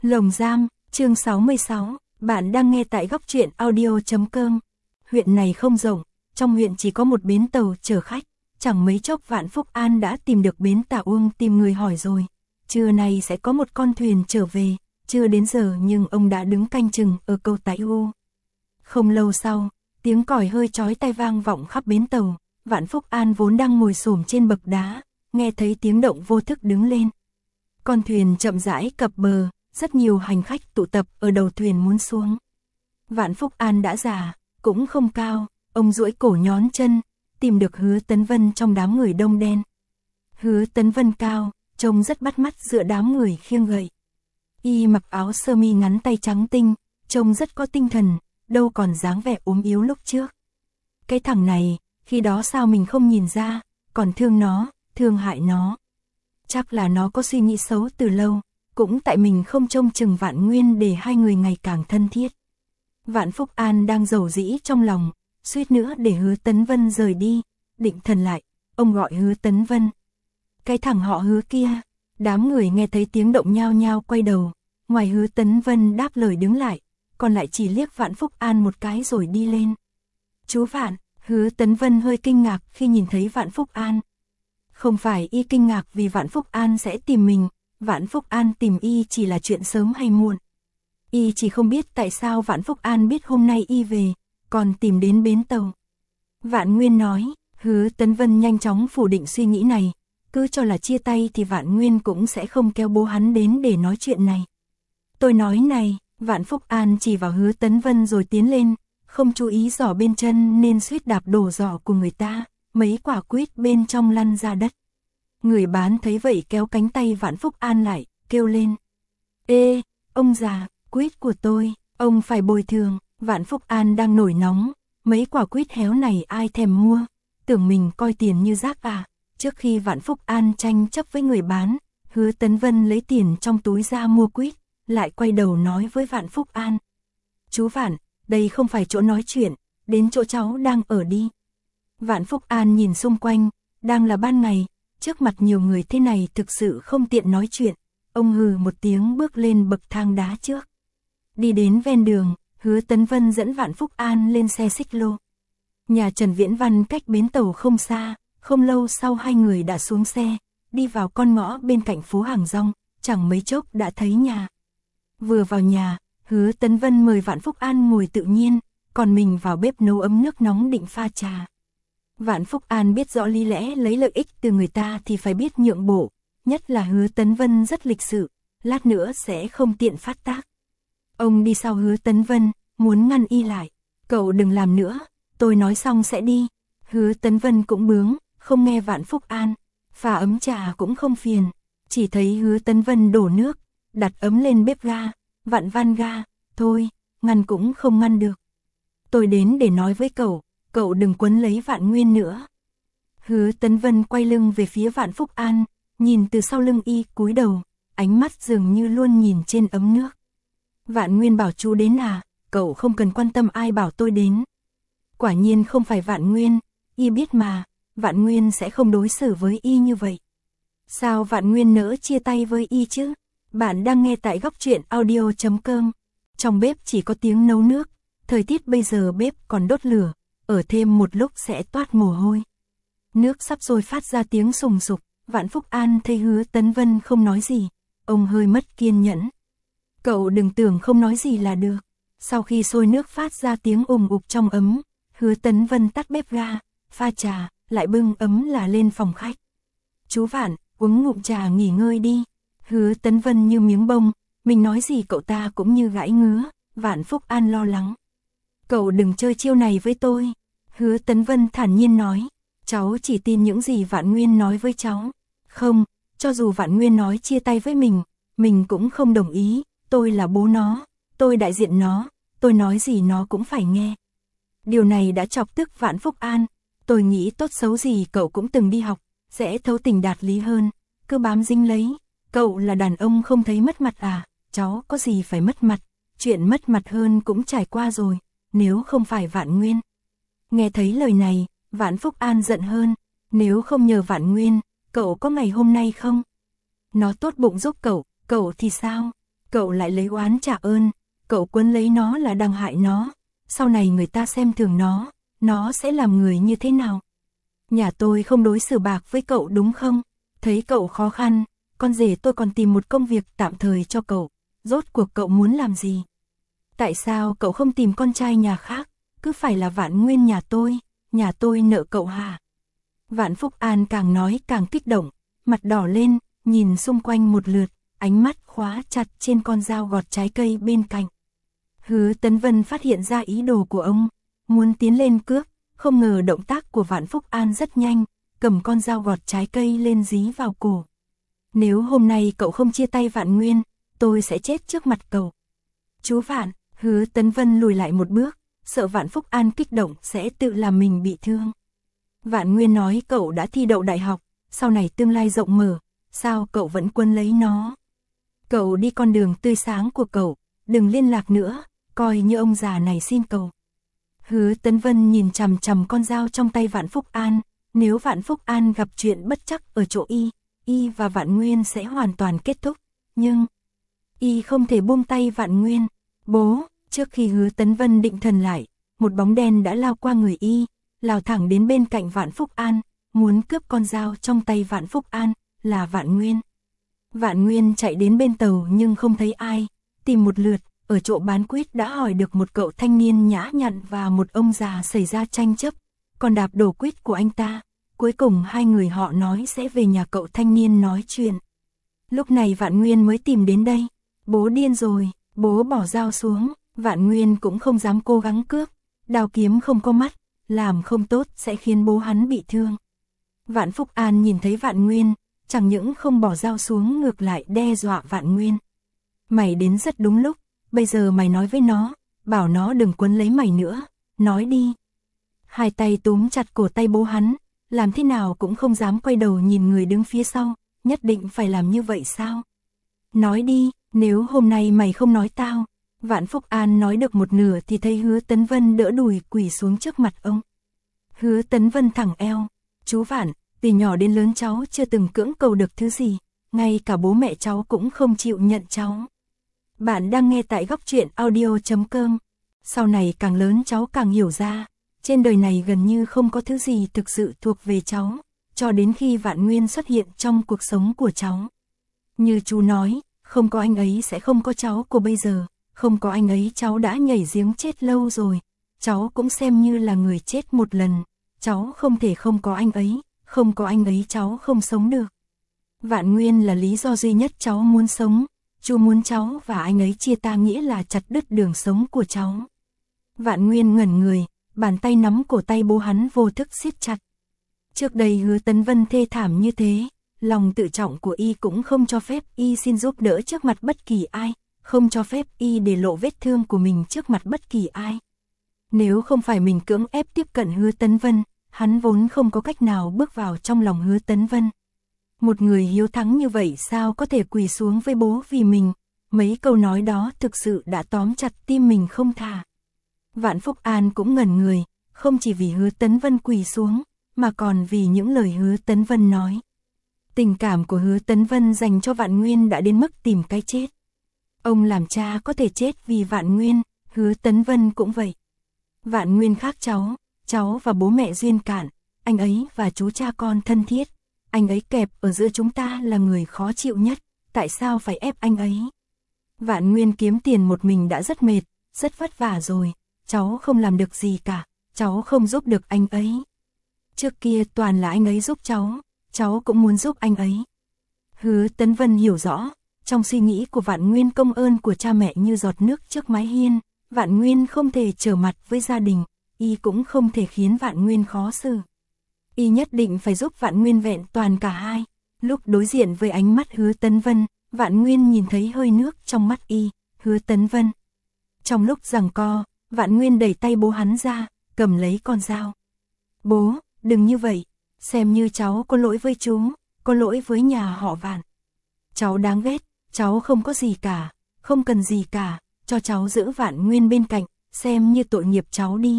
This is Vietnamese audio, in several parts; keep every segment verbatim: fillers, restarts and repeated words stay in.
Lồng Giam, chương sáu mươi sáu, bạn đang nghe tại góc truyện audio chấm com. Huyện này không rộng, trong huyện chỉ có một bến tàu chở khách, chẳng mấy chốc Vạn Phúc An đã tìm được bến Tà Uông tìm người hỏi rồi. Trưa nay sẽ có một con thuyền trở về, chưa đến giờ nhưng ông đã đứng canh chừng ở cầu Tái U. Không lâu sau, tiếng còi hơi chói tai vang vọng khắp bến tàu, Vạn Phúc An vốn đang ngồi xổm trên bậc đá, nghe thấy tiếng động vô thức đứng lên. Con thuyền chậm rãi cập bờ, rất nhiều hành khách tụ tập ở đầu thuyền muốn xuống. Vạn Phúc An đã già, cũng không cao, ông duỗi cổ nhón chân, tìm được Hứa Tấn Vân trong đám người đông đen. Hứa Tấn Vân cao, trông rất bắt mắt giữa đám người khiêng gậy. Y mặc áo sơ mi ngắn tay trắng tinh, trông rất có tinh thần, đâu còn dáng vẻ ốm yếu lúc trước. Cái thằng này, khi đó sao mình không nhìn ra, còn thương nó, thương hại nó. Chắc là nó có suy nghĩ xấu từ lâu, cũng tại mình không trông chừng Vạn Nguyên để hai người ngày càng thân thiết. Vạn Phúc An đang dầu dĩ trong lòng, suýt nữa để Hứa Tấn Vân rời đi, định thần lại, ông gọi Hứa Tấn Vân. Cái thằng họ Hứa kia, đám người nghe thấy tiếng động nhao nhao quay đầu, ngoài Hứa Tấn Vân đáp lời đứng lại, còn lại chỉ liếc Vạn Phúc An một cái rồi đi lên. Chú Vạn, Hứa Tấn Vân hơi kinh ngạc khi nhìn thấy Vạn Phúc An. Không phải y kinh ngạc vì Vạn Phúc An sẽ tìm mình, Vạn Phúc An tìm y chỉ là chuyện sớm hay muộn. Y chỉ không biết tại sao Vạn Phúc An biết hôm nay y về, còn tìm đến bến tàu. Vạn Nguyên nói, Hứa Tấn Vân nhanh chóng phủ định suy nghĩ này, cứ cho là chia tay thì Vạn Nguyên cũng sẽ không kéo bố hắn đến để nói chuyện này. Tôi nói này, Vạn Phúc An chỉ vào Hứa Tấn Vân rồi tiến lên, không chú ý giỏ bên chân nên suýt đạp đổ giỏ của người ta, mấy quả quýt bên trong lăn ra đất. Người bán thấy vậy kéo cánh tay Vạn Phúc An lại, kêu lên. Ê, ông già, quýt của tôi, ông phải bồi thường. Vạn Phúc An đang nổi nóng, mấy quả quýt héo này ai thèm mua, tưởng mình coi tiền như rác à. Trước khi Vạn Phúc An tranh chấp với người bán, Hứa Tấn Vân lấy tiền trong túi ra mua quýt, lại quay đầu nói với Vạn Phúc An. Chú Vạn, đây không phải chỗ nói chuyện, đến chỗ cháu đang ở đi. Vạn Phúc An nhìn xung quanh, đang là ban ngày, trước mặt nhiều người thế này thực sự không tiện nói chuyện, ông hừ một tiếng bước lên bậc thang đá trước. Đi đến ven đường, Hứa Tấn Vân dẫn Vạn Phúc An lên xe xích lô. Nhà Trần Viễn Văn cách bến tàu không xa, không lâu sau hai người đã xuống xe, đi vào con ngõ bên cạnh phố Hàng Rong, chẳng mấy chốc đã thấy nhà. Vừa vào nhà, Hứa Tấn Vân mời Vạn Phúc An ngồi tự nhiên, còn mình vào bếp nấu ấm nước nóng định pha trà. Vạn Phúc An biết rõ lý lẽ lấy lợi ích từ người ta thì phải biết nhượng bộ, nhất là Hứa Tấn Vân rất lịch sự, lát nữa sẽ không tiện phát tác. Ông đi sau Hứa Tấn Vân, muốn ngăn y lại. Cậu đừng làm nữa, tôi nói xong sẽ đi. Hứa Tấn Vân cũng bướng, không nghe Vạn Phúc An. Pha ấm trà cũng không phiền, chỉ thấy Hứa Tấn Vân đổ nước, đặt ấm lên bếp ga. Vạn van ga, thôi, ngăn cũng không ngăn được. Tôi đến để nói với cậu, cậu đừng quấn lấy Vạn Nguyên nữa. Hứa Tấn Vân quay lưng về phía Vạn Phúc An, nhìn từ sau lưng y cúi đầu, ánh mắt dường như luôn nhìn trên ấm nước. Vạn Nguyên bảo chú đến à, cậu không cần quan tâm ai bảo tôi đến. Quả nhiên không phải Vạn Nguyên, y biết mà, Vạn Nguyên sẽ không đối xử với y như vậy. Sao Vạn Nguyên nỡ chia tay với y chứ? Bạn đang nghe tại góc truyện audio chấm com. Trong bếp chỉ có tiếng nấu nước, thời tiết bây giờ bếp còn đốt lửa, ở thêm một lúc sẽ toát mồ hôi. Nước sắp sôi phát ra tiếng sùng sục, Vạn Phúc An thấy Hứa Tấn Vân không nói gì, ông hơi mất kiên nhẫn. Cậu đừng tưởng không nói gì là được. Sau khi sôi nước phát ra tiếng ùm ụp trong ấm, Hứa Tấn Vân tắt bếp ga, pha trà, lại bưng ấm là lên phòng khách. Chú Vạn, uống ngụm trà nghỉ ngơi đi. Hứa Tấn Vân như miếng bông, mình nói gì cậu ta cũng như gãi ngứa. Vạn Phúc An lo lắng. Cậu đừng chơi chiêu này với tôi. Hứa Tấn Vân thản nhiên nói. Cháu chỉ tin những gì Vạn Nguyên nói với cháu. Không, cho dù Vạn Nguyên nói chia tay với mình, mình cũng không đồng ý. Tôi là bố nó, tôi đại diện nó, tôi nói gì nó cũng phải nghe. Điều này đã chọc tức Vạn Phúc An. Tôi nghĩ tốt xấu gì cậu cũng từng đi học, sẽ thấu tình đạt lý hơn. Cứ bám dính lấy. Cậu là đàn ông không thấy mất mặt à? Cháu có gì phải mất mặt, chuyện mất mặt hơn cũng trải qua rồi, nếu không phải Vạn Nguyên. Nghe thấy lời này, Vạn Phúc An giận hơn, nếu không nhờ Vạn Nguyên, cậu có ngày hôm nay không? Nó tốt bụng giúp cậu, cậu thì sao? Cậu lại lấy oán trả ơn, cậu quấn lấy nó là đang hại nó, sau này người ta xem thường nó, nó sẽ làm người như thế nào? Nhà tôi không đối xử bạc với cậu đúng không? Thấy cậu khó khăn, con rể tôi còn tìm một công việc tạm thời cho cậu, rốt cuộc cậu muốn làm gì? Tại sao cậu không tìm con trai nhà khác, cứ phải là Vạn Nguyên nhà tôi, nhà tôi nợ cậu hả? Vạn Phúc An càng nói càng kích động, mặt đỏ lên, nhìn xung quanh một lượt, ánh mắt khóa chặt trên con dao gọt trái cây bên cạnh. Hứa Tấn Vân phát hiện ra ý đồ của ông, muốn tiến lên cướp, không ngờ động tác của Vạn Phúc An rất nhanh, cầm con dao gọt trái cây lên dí vào cổ. Nếu hôm nay cậu không chia tay Vạn Nguyên, tôi sẽ chết trước mặt cậu. Chú Vạn, Hứa Tấn Vân lùi lại một bước, sợ Vạn Phúc An kích động sẽ tự làm mình bị thương. Vạn Nguyên nói cậu đã thi đậu đại học, sau này tương lai rộng mở, sao cậu vẫn quấn lấy nó? Cậu đi con đường tươi sáng của cậu, đừng liên lạc nữa, coi như ông già này xin cậu. Hứa Tấn Vân nhìn chằm chằm con dao trong tay Vạn Phúc An, nếu Vạn Phúc An gặp chuyện bất trắc ở chỗ y, y và Vạn Nguyên sẽ hoàn toàn kết thúc, nhưng y không thể buông tay Vạn Nguyên. Bố, trước khi Hứa Tấn Vân định thần lại, một bóng đen đã lao qua người y, lao thẳng đến bên cạnh Vạn Phúc An, muốn cướp con dao trong tay Vạn Phúc An, là Vạn Nguyên. Vạn Nguyên chạy đến bên tàu nhưng không thấy ai, tìm một lượt, ở chỗ bán quýt đã hỏi được một cậu thanh niên nhã nhặn và một ông già xảy ra tranh chấp, còn đạp đổ quýt của anh ta. Cuối cùng hai người họ nói sẽ về nhà cậu thanh niên nói chuyện. Lúc này Vạn Nguyên mới tìm đến đây. Bố điên rồi, bố bỏ dao xuống, Vạn Nguyên cũng không dám cố gắng cướp, đao kiếm không có mắt, làm không tốt sẽ khiến bố hắn bị thương. Vạn Phúc An nhìn thấy Vạn Nguyên, chẳng những không bỏ dao xuống ngược lại đe dọa Vạn Nguyên. Mày đến rất đúng lúc, bây giờ mày nói với nó, bảo nó đừng quấn lấy mày nữa, nói đi. Hai tay túm chặt cổ tay bố hắn, làm thế nào cũng không dám quay đầu nhìn người đứng phía sau, nhất định phải làm như vậy sao? Nói đi, nếu hôm nay mày không nói tao. Vạn Phúc An nói được một nửa thì thấy Hứa Tấn Vân đỡ đùi quỳ xuống trước mặt ông. Hứa Tấn Vân thẳng eo, chú Vạn, từ nhỏ đến lớn cháu chưa từng cưỡng cầu được thứ gì, ngay cả bố mẹ cháu cũng không chịu nhận cháu. Bạn đang nghe tại góc truyện audio chấm com. Sau này càng lớn cháu càng hiểu ra, trên đời này gần như không có thứ gì thực sự thuộc về cháu, cho đến khi Vạn Nguyên xuất hiện trong cuộc sống của cháu. Như chú nói, không có anh ấy sẽ không có cháu của bây giờ, không có anh ấy cháu đã nhảy giếng chết lâu rồi, cháu cũng xem như là người chết một lần, cháu không thể không có anh ấy, không có anh ấy cháu không sống được. Vạn Nguyên là lý do duy nhất cháu muốn sống, chú muốn cháu và anh ấy chia ta nghĩa là chặt đứt đường sống của cháu. Vạn Nguyên ngẩn người, bàn tay nắm cổ tay bố hắn vô thức siết chặt. Trước đây Hứa Tấn Vân thê thảm như thế, lòng tự trọng của y cũng không cho phép y xin giúp đỡ trước mặt bất kỳ ai, không cho phép y để lộ vết thương của mình trước mặt bất kỳ ai. Nếu không phải mình cưỡng ép tiếp cận Hứa Tấn Vân, hắn vốn không có cách nào bước vào trong lòng Hứa Tấn Vân. Một người hiếu thắng như vậy sao có thể quỳ xuống với bố vì mình, mấy câu nói đó thực sự đã tóm chặt tim mình không thả. Vạn Phúc An cũng ngẩn người, không chỉ vì Hứa Tấn Vân quỳ xuống, mà còn vì những lời Hứa Tấn Vân nói. Tình cảm của Hứa Tấn Vân dành cho Vạn Nguyên đã đến mức tìm cái chết. Ông làm cha có thể chết vì Vạn Nguyên, Hứa Tấn Vân cũng vậy. Vạn Nguyên khác cháu, cháu và bố mẹ duyên cạn, anh ấy và chú cha con thân thiết, anh ấy kẹp ở giữa chúng ta là người khó chịu nhất, tại sao phải ép anh ấy? Vạn Nguyên kiếm tiền một mình đã rất mệt, rất vất vả rồi, cháu không làm được gì cả, cháu không giúp được anh ấy. Trước kia toàn là anh ấy giúp cháu, cháu cũng muốn giúp anh ấy. Hứa Tấn Vân hiểu rõ, trong suy nghĩ của Vạn Nguyên công ơn của cha mẹ như giọt nước trước mái hiên, Vạn Nguyên không thể trở mặt với gia đình, y cũng không thể khiến Vạn Nguyên khó xử. Y nhất định phải giúp Vạn Nguyên vẹn toàn cả hai. Lúc đối diện với ánh mắt Hứa Tấn Vân, Vạn Nguyên nhìn thấy hơi nước trong mắt y, Hứa Tấn Vân. Trong lúc giằng co, Vạn Nguyên đẩy tay bố hắn ra, cầm lấy con dao. Bố, đừng như vậy, xem như cháu có lỗi với chú, có lỗi với nhà họ Vạn. Cháu đáng ghét, cháu không có gì cả, không cần gì cả, cho cháu giữ Vạn Nguyên bên cạnh, xem như tội nghiệp cháu đi.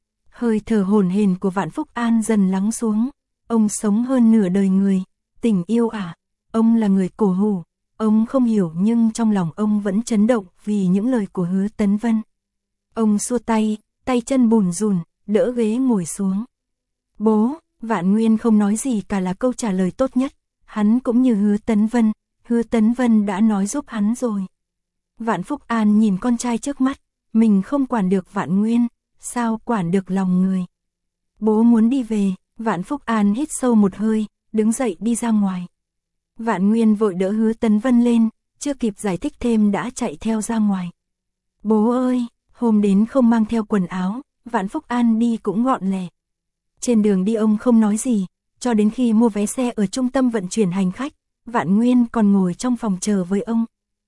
Hơi thở hổn hển của Vạn Phúc An dần lắng xuống, ông sống hơn nửa đời người, tình yêu à, ông là người cổ hủ, Ông không hiểu nhưng trong lòng ông vẫn chấn động vì những lời của Hứa Tấn Vân. Ông xua tay, tay chân bùn rùn, đỡ ghế ngồi xuống. Bố, Vạn Nguyên không nói gì cả là câu trả lời tốt nhất. Hắn cũng như Hứa Tấn Vân, Hứa Tấn Vân đã nói giúp hắn rồi. Vạn Phúc An nhìn con trai trước mắt, mình không quản được Vạn Nguyên, sao quản được lòng người. Bố muốn đi về, Vạn Phúc An hít sâu một hơi, đứng dậy đi ra ngoài. Vạn Nguyên vội đỡ Hứa Tấn Vân lên, chưa kịp giải thích thêm đã chạy theo ra ngoài. Bố ơi, hôm đến không mang theo quần áo, Vạn Phúc An đi cũng gọn lẹ. Trên đường đi ông không nói gì, cho đến khi mua vé xe ở trung tâm vận chuyển hành khách, Vạn Nguyên còn ngồi trong phòng chờ với ông.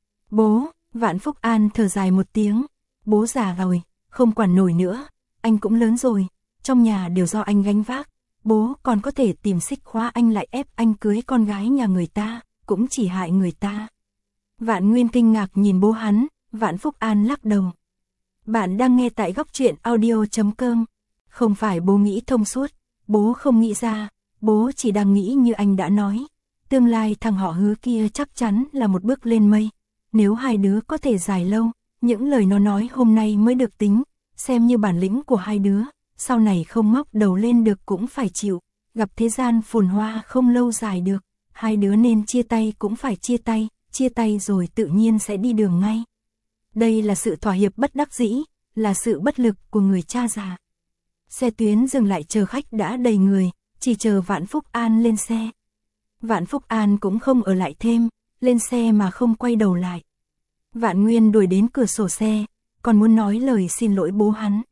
Bố, Vạn Phúc An thở dài một tiếng, bố già rồi, không quản nổi nữa, anh cũng lớn rồi, trong nhà đều do anh gánh vác, bố còn có thể tìm xích khóa anh lại ép anh cưới con gái nhà người ta, cũng chỉ hại người ta. Vạn Nguyên kinh ngạc nhìn bố hắn, Vạn Phúc An lắc đầu. Bạn đang nghe tại góc truyện audio chấm com. Không phải bố nghĩ thông suốt, bố không nghĩ ra, bố chỉ đang nghĩ như anh đã nói. Tương lai thằng họ Hứa kia chắc chắn là một bước lên mây. Nếu hai đứa có thể dài lâu, những lời nó nói hôm nay mới được tính, xem như bản lĩnh của hai đứa, sau này không ngóc đầu lên được cũng phải chịu, gặp thế gian phồn hoa không lâu dài được, hai đứa nên chia tay cũng phải chia tay, chia tay rồi tự nhiên sẽ đi đường ngay. Đây là sự thỏa hiệp bất đắc dĩ, là sự bất lực của người cha già. Xe tuyến dừng lại chờ khách đã đầy người, chỉ chờ Vạn Phúc An lên xe. Vạn Phúc An cũng không ở lại thêm, lên xe mà không quay đầu lại. Vạn Nguyên đuổi đến cửa sổ xe, còn muốn nói lời xin lỗi bố hắn.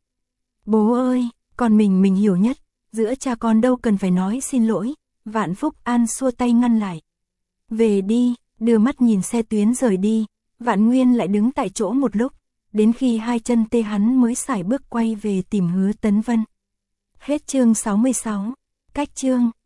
Bố ơi, con mình mình hiểu nhất, giữa cha con đâu cần phải nói xin lỗi. Vạn Phúc An xua tay ngăn lại. Về đi, đưa mắt nhìn xe tuyến rời đi, Vạn Nguyên lại đứng tại chỗ một lúc, đến khi hai chân tê hắn mới sải bước quay về tìm Hứa Tấn Vân. Hết chương sáu mươi sáu, cách chương.